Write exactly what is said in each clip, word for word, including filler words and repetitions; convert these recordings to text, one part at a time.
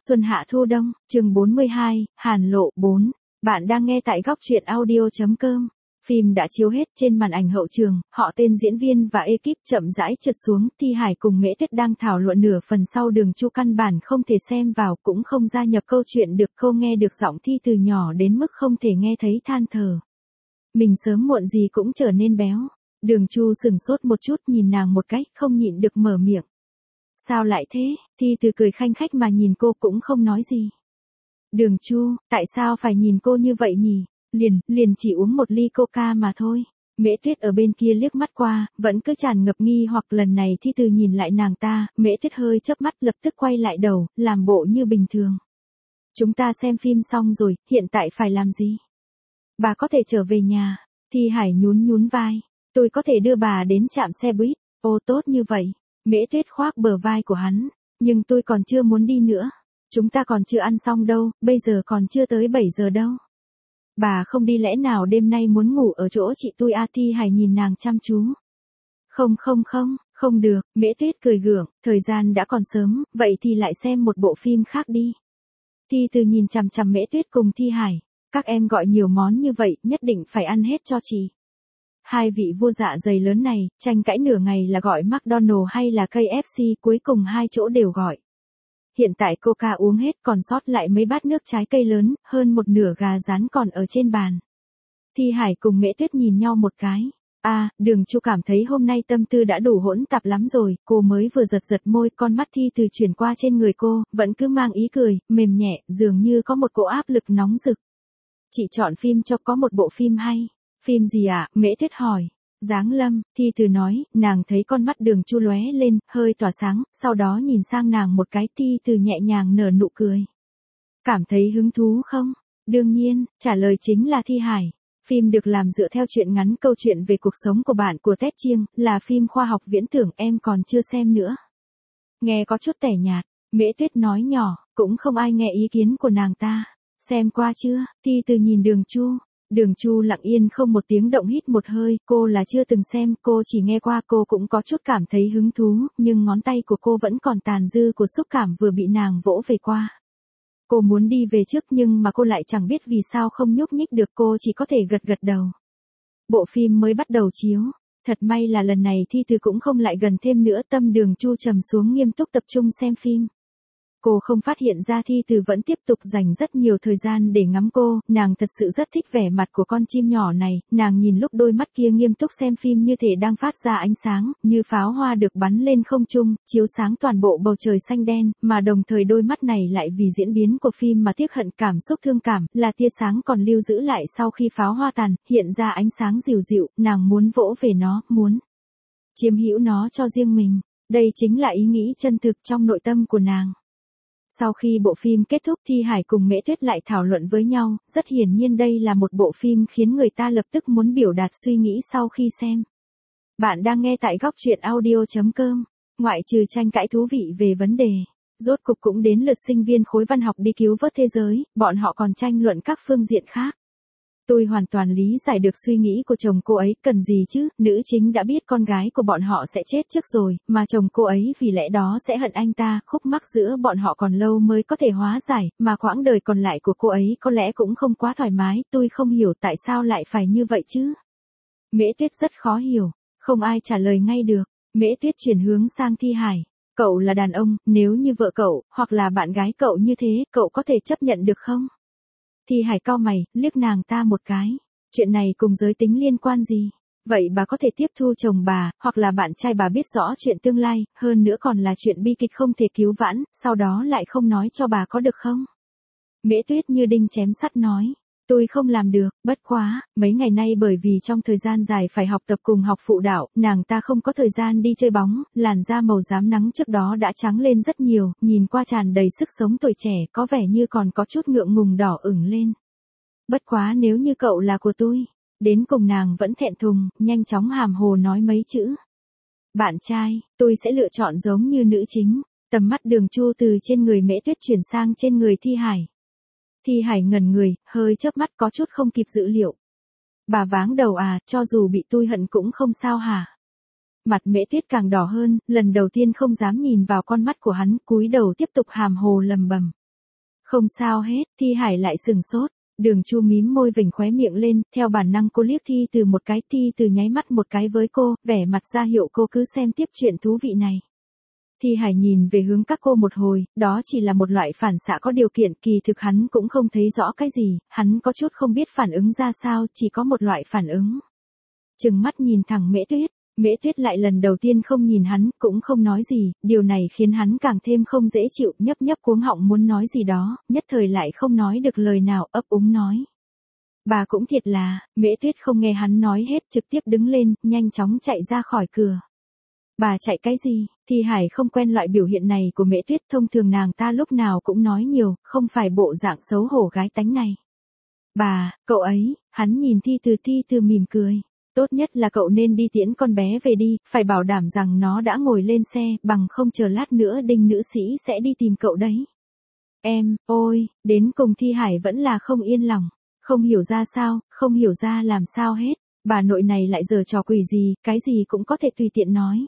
Xuân hạ thu đông, chương bốn mươi hai, Hàn Lộ bốn. Bạn đang nghe tại góc truyện audio chấm com. Phim đã chiếu hết trên màn ảnh hậu trường, họ tên diễn viên và ekip chậm rãi trượt xuống, Thi Hải cùng Mễ Tuyết đang thảo luận nửa phần sau Đường Chu căn bản không thể xem vào cũng không gia nhập câu chuyện được cô nghe được giọng Thi từ nhỏ đến mức không thể nghe thấy than thở. Mình sớm muộn gì cũng trở nên béo. Đường Chu sừng sốt một chút nhìn nàng một cách không nhịn được mở miệng. Sao lại thế? Thi từ cười khanh khách mà nhìn cô cũng không nói gì. Đường Chu, tại sao phải nhìn cô như vậy nhỉ? Liền, liền chỉ uống một ly coca mà thôi. Mễ Tuyết ở bên kia liếc mắt qua, vẫn cứ tràn ngập nghi hoặc lần này Thi từ nhìn lại nàng ta, Mễ Tuyết hơi chớp mắt lập tức quay lại đầu, làm bộ như bình thường. Chúng ta xem phim xong rồi, hiện tại phải làm gì? Bà có thể trở về nhà. Thi Hải nhún nhún vai. Tôi có thể đưa bà đến trạm xe buýt. Ô tốt như vậy. Mễ Tuyết khoác bờ vai của hắn. Nhưng tôi còn chưa muốn đi nữa. Chúng ta còn chưa ăn xong đâu, bây giờ còn chưa tới bảy giờ đâu. Bà không đi lẽ nào đêm nay muốn ngủ ở chỗ chị tôi à? Thi Hải nhìn nàng chăm chú. Không không không, không được, Mễ Tuyết cười gượng, thời gian đã còn sớm, vậy thì lại xem một bộ phim khác đi. Thi từ nhìn chằm chằm Mễ Tuyết cùng Thi Hải. Các em gọi nhiều món như vậy, nhất định phải ăn hết cho chị. Hai vị vua dạ dày lớn này, tranh cãi nửa ngày là gọi McDonald's hay là ca ép xê, cuối cùng hai chỗ đều gọi. Hiện tại Coca uống hết còn sót lại mấy bát nước trái cây lớn, hơn một nửa gà rán còn ở trên bàn. Thi Hải cùng Mễ Tuyết nhìn nhau một cái. À, Đường Chu cảm thấy hôm nay tâm tư đã đủ hỗn tạp lắm rồi, cô mới vừa giật giật môi, con mắt Thi từ chuyển qua trên người cô, vẫn cứ mang ý cười, mềm nhẹ, dường như có một cỗ áp lực nóng rực. Chị chọn phim cho có một bộ phim hay. Phim gì ạ? À? Mễ Tuyết hỏi. Giáng Lâm, Thi từ nói, nàng thấy con mắt Đường Chu lóe lên, hơi tỏa sáng, sau đó nhìn sang nàng một cái, Thi từ nhẹ nhàng nở nụ cười. Cảm thấy hứng thú không? Đương nhiên, trả lời chính là Thi Hải. Phim được làm dựa theo truyện ngắn câu chuyện về cuộc sống của bạn của Tét Chiêng, là phim khoa học viễn tưởng, em còn chưa xem nữa. Nghe có chút tẻ nhạt, Mễ Tuyết nói nhỏ, cũng không ai nghe ý kiến của nàng ta. Xem qua chưa? Thi từ nhìn Đường Chu. Đường Chu lặng yên không một tiếng động hít một hơi, cô là chưa từng xem, cô chỉ nghe qua, cô cũng có chút cảm thấy hứng thú, nhưng ngón tay của cô vẫn còn tàn dư của xúc cảm vừa bị nàng vỗ về qua. Cô muốn đi về trước nhưng mà cô lại chẳng biết vì sao không nhúc nhích được, cô chỉ có thể gật gật đầu. Bộ phim mới bắt đầu chiếu. Thật may là lần này Thi từ cũng không lại gần thêm nữa, tâm Đường Chu trầm xuống nghiêm túc tập trung xem phim. Cô không phát hiện ra Thi từ vẫn tiếp tục dành rất nhiều thời gian để ngắm cô, nàng thật sự rất thích vẻ mặt của con chim nhỏ này, nàng nhìn lúc đôi mắt kia nghiêm túc xem phim như thể đang phát ra ánh sáng, như pháo hoa được bắn lên không trung, chiếu sáng toàn bộ bầu trời xanh đen, mà đồng thời đôi mắt này lại vì diễn biến của phim mà tiếc hận, cảm xúc thương cảm, là tia sáng còn lưu giữ lại sau khi pháo hoa tàn, hiện ra ánh sáng dịu dịu, nàng muốn vỗ về nó, muốn chiếm hữu nó cho riêng mình, đây chính là ý nghĩ chân thực trong nội tâm của nàng. Sau khi bộ phim kết thúc, Thi Hải cùng Mễ Tuyết lại thảo luận với nhau, rất hiển nhiên đây là một bộ phim khiến người ta lập tức muốn biểu đạt suy nghĩ sau khi xem. Bạn đang nghe tại góc truyện audio chấm com. Ngoại trừ tranh cãi thú vị về vấn đề, rốt cục cũng đến lượt sinh viên khối văn học đi cứu vớt thế giới, bọn họ còn tranh luận các phương diện khác. Tôi hoàn toàn lý giải được suy nghĩ của chồng cô ấy, cần gì chứ, nữ chính đã biết con gái của bọn họ sẽ chết trước rồi, mà chồng cô ấy vì lẽ đó sẽ hận anh ta, khúc mắc giữa bọn họ còn lâu mới có thể hóa giải, mà quãng đời còn lại của cô ấy có lẽ cũng không quá thoải mái, tôi không hiểu tại sao lại phải như vậy chứ. Mễ Tuyết rất khó hiểu, không ai trả lời ngay được, Mễ Tuyết chuyển hướng sang Thi Hải. Cậu là đàn ông, nếu như vợ cậu, hoặc là bạn gái cậu như thế, cậu có thể chấp nhận được không? Thi Hải cau mày, liếc nàng ta một cái. Chuyện này cùng giới tính liên quan gì? Vậy bà có thể tiếp thu chồng bà, hoặc là bạn trai bà biết rõ chuyện tương lai, hơn nữa còn là chuyện bi kịch không thể cứu vãn, sau đó lại không nói cho bà có được không? Mễ Tuyết như đinh chém sắt nói. Tôi không làm được, bất quá, mấy ngày nay bởi vì trong thời gian dài phải học tập cùng học phụ đạo, nàng ta không có thời gian đi chơi bóng, làn da màu rám nắng trước đó đã trắng lên rất nhiều, nhìn qua tràn đầy sức sống tuổi trẻ, có vẻ như còn có chút ngượng ngùng đỏ ửng lên. Bất quá nếu như cậu là của tôi, đến cùng nàng vẫn thẹn thùng, nhanh chóng hàm hồ nói mấy chữ. Bạn trai, tôi sẽ lựa chọn giống như nữ chính, tầm mắt Đường Chu từ trên người Mễ Tuyết chuyển sang trên người Thi Hải. Thi Hải ngẩn người, hơi chớp mắt có chút không kịp dự liệu. Bà váng đầu à, cho dù bị tôi hận cũng không sao hả? Mặt Mễ Tuyết càng đỏ hơn, lần đầu tiên không dám nhìn vào con mắt của hắn, cúi đầu tiếp tục hàm hồ lầm bầm. Không sao hết, Thi Hải lại sừng sốt. Đường Chu mím môi vểnh khóe miệng lên, theo bản năng cô liếc Thi Từ một cái, Thi Từ nháy mắt một cái với cô, vẻ mặt ra hiệu cô cứ xem tiếp chuyện thú vị này. Thi Hải nhìn về hướng các cô một hồi, đó chỉ là một loại phản xạ có điều kiện, kỳ thực hắn cũng không thấy rõ cái gì, hắn có chút không biết phản ứng ra sao, chỉ có một loại phản ứng. Trừng mắt nhìn thẳng Mễ Tuyết, Mễ Tuyết lại lần đầu tiên không nhìn hắn, cũng không nói gì, điều này khiến hắn càng thêm không dễ chịu, nhấp nhấp cuống họng muốn nói gì đó, nhất thời lại không nói được lời nào, ấp úng nói. Bà cũng thiệt là, Mễ Tuyết không nghe hắn nói hết, trực tiếp đứng lên, nhanh chóng chạy ra khỏi cửa. Bà chạy cái gì? Thi Hải không quen loại biểu hiện này của Mễ Tuyết, thông thường nàng ta lúc nào cũng nói nhiều, không phải bộ dạng xấu hổ gái tánh này. Bà, cậu ấy, hắn nhìn Thi Từ, Thi Từ mỉm cười. Tốt nhất là cậu nên đi tiễn con bé về đi, phải bảo đảm rằng nó đã ngồi lên xe, bằng không chờ lát nữa Đinh nữ sĩ sẽ đi tìm cậu đấy. Em, ôi, đến cùng Thi Hải vẫn là không yên lòng, không hiểu ra sao, không hiểu ra làm sao hết, bà nội này lại giở trò quỷ gì, cái gì cũng có thể tùy tiện nói.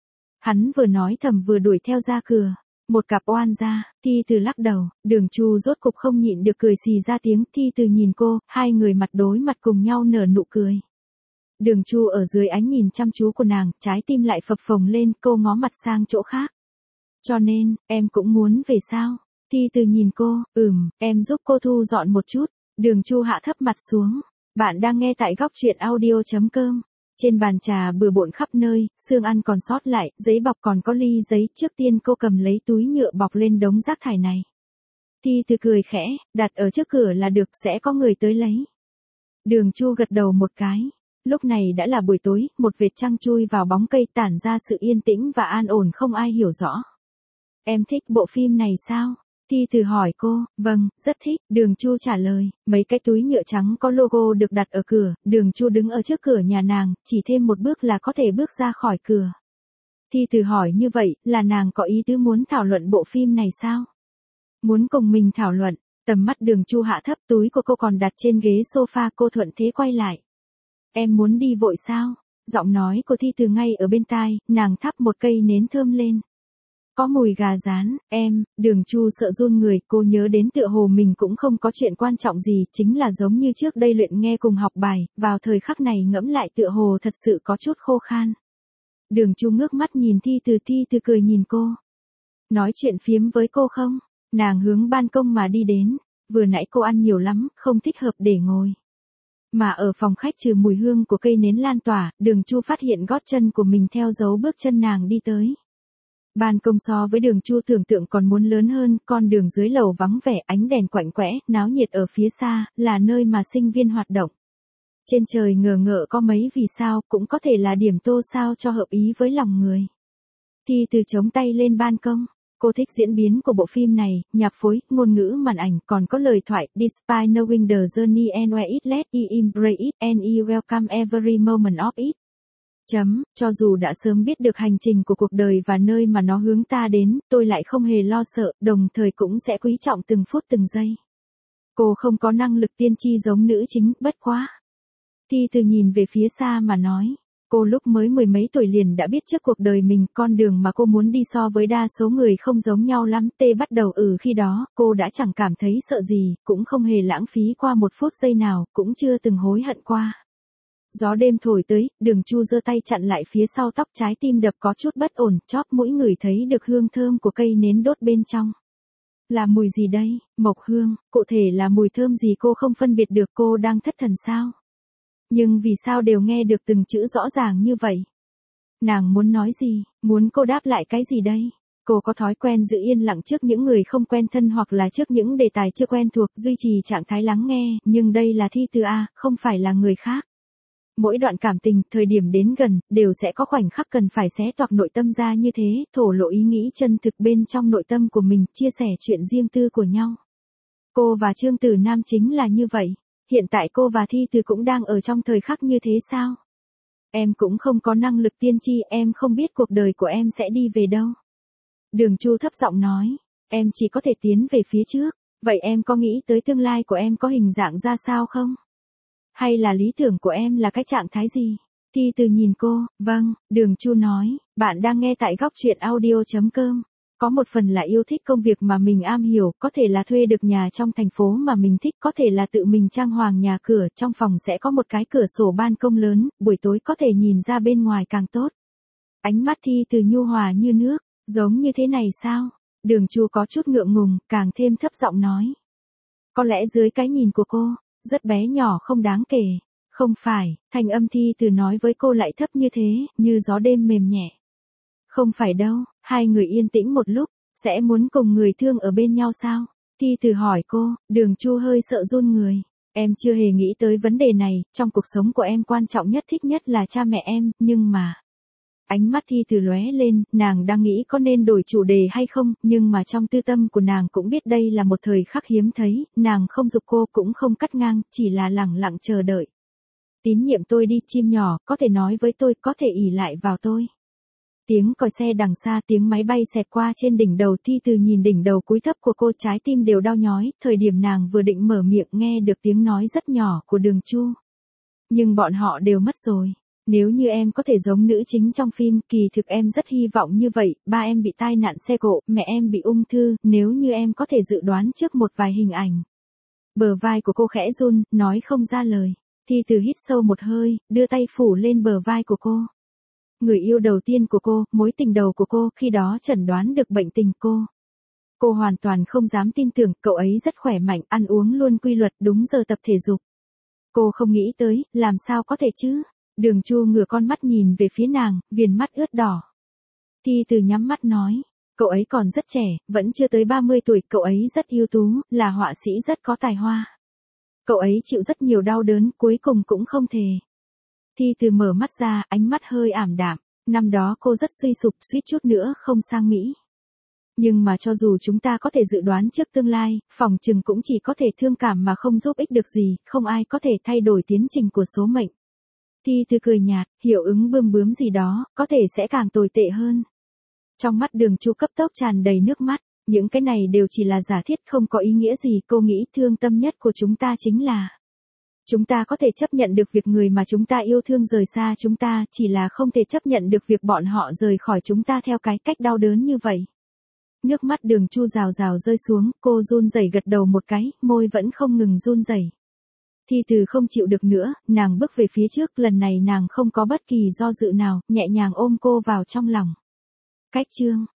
Hắn vừa nói thầm vừa đuổi theo ra cửa, một cặp oan gia, Thi Từ lắc đầu, Đường Chu rốt cục không nhịn được cười xì ra tiếng, Thi Từ nhìn cô, hai người mặt đối mặt cùng nhau nở nụ cười. Đường Chu ở dưới ánh nhìn chăm chú của nàng, trái tim lại phập phồng lên, cô ngó mặt sang chỗ khác. Cho nên, em cũng muốn về sao? Thi Từ nhìn cô, ừm, em giúp cô thu dọn một chút. Đường Chu hạ thấp mặt xuống. Bạn đang nghe tại góc truyện audio chấm com. Trên bàn trà bừa bộn khắp nơi, xương ăn còn sót lại, giấy bọc còn có ly giấy, trước tiên cô cầm lấy túi nhựa bọc lên đống rác thải này. Thi Từ cười khẽ, đặt ở trước cửa là được, sẽ có người tới lấy. Đường Chu gật đầu một cái. Lúc này đã là buổi tối, một vệt trăng chui vào bóng cây tản ra sự yên tĩnh và an ổn không ai hiểu rõ. Em thích bộ phim này sao? Thi Từ hỏi cô, vâng, rất thích, Đường Chu trả lời, mấy cái túi nhựa trắng có logo được đặt ở cửa, Đường Chu đứng ở trước cửa nhà nàng, chỉ thêm một bước là có thể bước ra khỏi cửa. Thi Từ hỏi như vậy, là nàng có ý tứ muốn thảo luận bộ phim này sao? Muốn cùng mình thảo luận, tầm mắt Đường Chu hạ thấp, túi của cô còn đặt trên ghế sofa, cô thuận thế quay lại. Em muốn đi vội sao? Giọng nói của Thi Từ ngay ở bên tai, nàng thắp một cây nến thơm lên. Có mùi gà rán, em, Đường Chu sợ run người, cô nhớ đến tựa hồ mình cũng không có chuyện quan trọng gì, chính là giống như trước đây luyện nghe cùng học bài, vào thời khắc này ngẫm lại tựa hồ thật sự có chút khô khan. Đường Chu ngước mắt nhìn Thi Từ, Thi Từ cười nhìn cô. Nói chuyện phiếm với cô không? Nàng hướng ban công mà đi đến, vừa nãy cô ăn nhiều lắm, không thích hợp để ngồi. Mà ở phòng khách trừ mùi hương của cây nến lan tỏa, Đường Chu phát hiện gót chân của mình theo dấu bước chân nàng đi tới. Ban công so với Đường Chu tưởng tượng còn muốn lớn hơn, con đường dưới lầu vắng vẻ, ánh đèn quạnh quẽ, náo nhiệt ở phía xa, là nơi mà sinh viên hoạt động. Trên trời ngờ ngợ có mấy vì sao, cũng có thể là điểm tô sao cho hợp ý với lòng người. Thi Từ chống tay lên ban công. Cô thích diễn biến của bộ phim này, nhạc phối, ngôn ngữ màn ảnh, còn có lời thoại, despite knowing the journey and where it led, I embrace it and I welcome every moment of it. Chấm, cho dù đã sớm biết được hành trình của cuộc đời và nơi mà nó hướng ta đến, tôi lại không hề lo sợ, đồng thời cũng sẽ quý trọng từng phút từng giây. Cô không có năng lực tiên tri giống nữ chính, bất quá. Thi Từ nhìn về phía xa mà nói. Cô lúc mới mười mấy tuổi liền đã biết trước cuộc đời mình, con đường mà cô muốn đi so với đa số người không giống nhau lắm, tê bắt đầu ừ khi đó, cô đã chẳng cảm thấy sợ gì, cũng không hề lãng phí qua một phút giây nào, cũng chưa từng hối hận qua. Gió đêm thổi tới, Đường Chu giơ tay chặn lại phía sau tóc, trái tim đập có chút bất ổn, chóp mũi ngửi thấy được hương thơm của cây nến đốt bên trong. Là mùi gì đây? Mộc hương, cụ thể là mùi thơm gì cô không phân biệt được, cô đang thất thần sao? Nhưng vì sao đều nghe được từng chữ rõ ràng như vậy? Nàng muốn nói gì, muốn cô đáp lại cái gì đây? Cô có thói quen giữ yên lặng trước những người không quen thân hoặc là trước những đề tài chưa quen thuộc, duy trì trạng thái lắng nghe, nhưng đây là Thi Từ A, không phải là người khác. Mỗi đoạn cảm tình, thời điểm đến gần, đều sẽ có khoảnh khắc cần phải xé toạc nội tâm ra như thế, thổ lộ ý nghĩ chân thực bên trong nội tâm của mình, chia sẻ chuyện riêng tư của nhau. Cô và Trương Tử Nam chính là như vậy. Hiện tại cô và Thi Từ cũng đang ở trong thời khắc như thế sao? Em cũng không có năng lực tiên tri, em không biết cuộc đời của em sẽ đi về đâu. Đường Chu thấp giọng nói, em chỉ có thể tiến về phía trước, vậy em có nghĩ tới tương lai của em có hình dạng ra sao không? Hay là lý tưởng của em là cái trạng thái gì? Thi Từ nhìn cô, vâng, Đường Chu nói, bạn đang nghe tại góc truyện audio chấm com. Có một phần là yêu thích công việc mà mình am hiểu, có thể là thuê được nhà trong thành phố mà mình thích, có thể là tự mình trang hoàng nhà cửa, trong phòng sẽ có một cái cửa sổ ban công lớn, buổi tối có thể nhìn ra bên ngoài càng tốt. Ánh mắt Thi Từ nhu hòa như nước, giống như thế này sao? Đường Chu có chút ngượng ngùng, càng thêm thấp giọng nói. Có lẽ dưới cái nhìn của cô, rất bé nhỏ không đáng kể. Không phải, thanh âm Thi Từ nói với cô lại thấp như thế, như gió đêm mềm nhẹ. Không phải đâu, hai người yên tĩnh một lúc, sẽ muốn cùng người thương ở bên nhau sao? Thi Từ hỏi cô, Đường Chu hơi sợ run người. Em chưa hề nghĩ tới vấn đề này, trong cuộc sống của em quan trọng nhất thích nhất là cha mẹ em, nhưng mà... Ánh mắt Thi Từ lóe lên, nàng đang nghĩ có nên đổi chủ đề hay không, nhưng mà trong tư tâm của nàng cũng biết đây là một thời khắc hiếm thấy, nàng không giục cô cũng không cắt ngang, chỉ là lẳng lặng chờ đợi. Tín nhiệm tôi đi chim nhỏ, có thể nói với tôi, có thể ỷ lại vào tôi. Tiếng còi xe đằng xa, tiếng máy bay xẹt qua trên đỉnh đầu. Thi Từ nhìn đỉnh đầu cúi thấp của cô, trái tim đều đau nhói, thời điểm nàng vừa định mở miệng nghe được tiếng nói rất nhỏ của Đường Chu. Nhưng bọn họ đều mất rồi. Nếu như em có thể giống nữ chính trong phim, kỳ thực em rất hy vọng như vậy, ba em bị tai nạn xe cộ, mẹ em bị ung thư, nếu như em có thể dự đoán trước một vài hình ảnh. Bờ vai của cô khẽ run, nói không ra lời. Thi Từ hít sâu một hơi, đưa tay phủ lên bờ vai của cô. Người yêu đầu tiên của cô, mối tình đầu của cô, khi đó chẩn đoán được bệnh tình cô. Cô hoàn toàn không dám tin tưởng, cậu ấy rất khỏe mạnh, ăn uống luôn quy luật, đúng giờ tập thể dục. Cô không nghĩ tới, làm sao có thể chứ? Đường Chu ngửa con mắt nhìn về phía nàng, viền mắt ướt đỏ. Thi Từ nhắm mắt nói, cậu ấy còn rất trẻ, vẫn chưa tới ba mươi tuổi, cậu ấy rất ưu tú, là họa sĩ rất có tài hoa. Cậu ấy chịu rất nhiều đau đớn, cuối cùng cũng không thề. Thi Từ mở mắt ra, ánh mắt hơi ảm đạm, năm đó cô rất suy sụp, suýt chút nữa không sang Mỹ. Nhưng mà cho dù chúng ta có thể dự đoán trước tương lai, phỏng chừng cũng chỉ có thể thương cảm mà không giúp ích được gì, không ai có thể thay đổi tiến trình của số mệnh. Thi Từ cười nhạt, hiệu ứng bươm bướm gì đó, có thể sẽ càng tồi tệ hơn. Trong mắt Đường Chu cấp tốc tràn đầy nước mắt, những cái này đều chỉ là giả thiết, không có ý nghĩa gì. Cô nghĩ thương tâm nhất của chúng ta chính là chúng ta có thể chấp nhận được việc người mà chúng ta yêu thương rời xa chúng ta, chỉ là không thể chấp nhận được việc bọn họ rời khỏi chúng ta theo cái cách đau đớn như vậy. Nước mắt Đường Chu rào rào rơi xuống, cô run rẩy gật đầu một cái, môi vẫn không ngừng run rẩy. Thi Từ không chịu được nữa, nàng bước về phía trước, lần này nàng không có bất kỳ do dự nào, nhẹ nhàng ôm cô vào trong lòng. Cách chương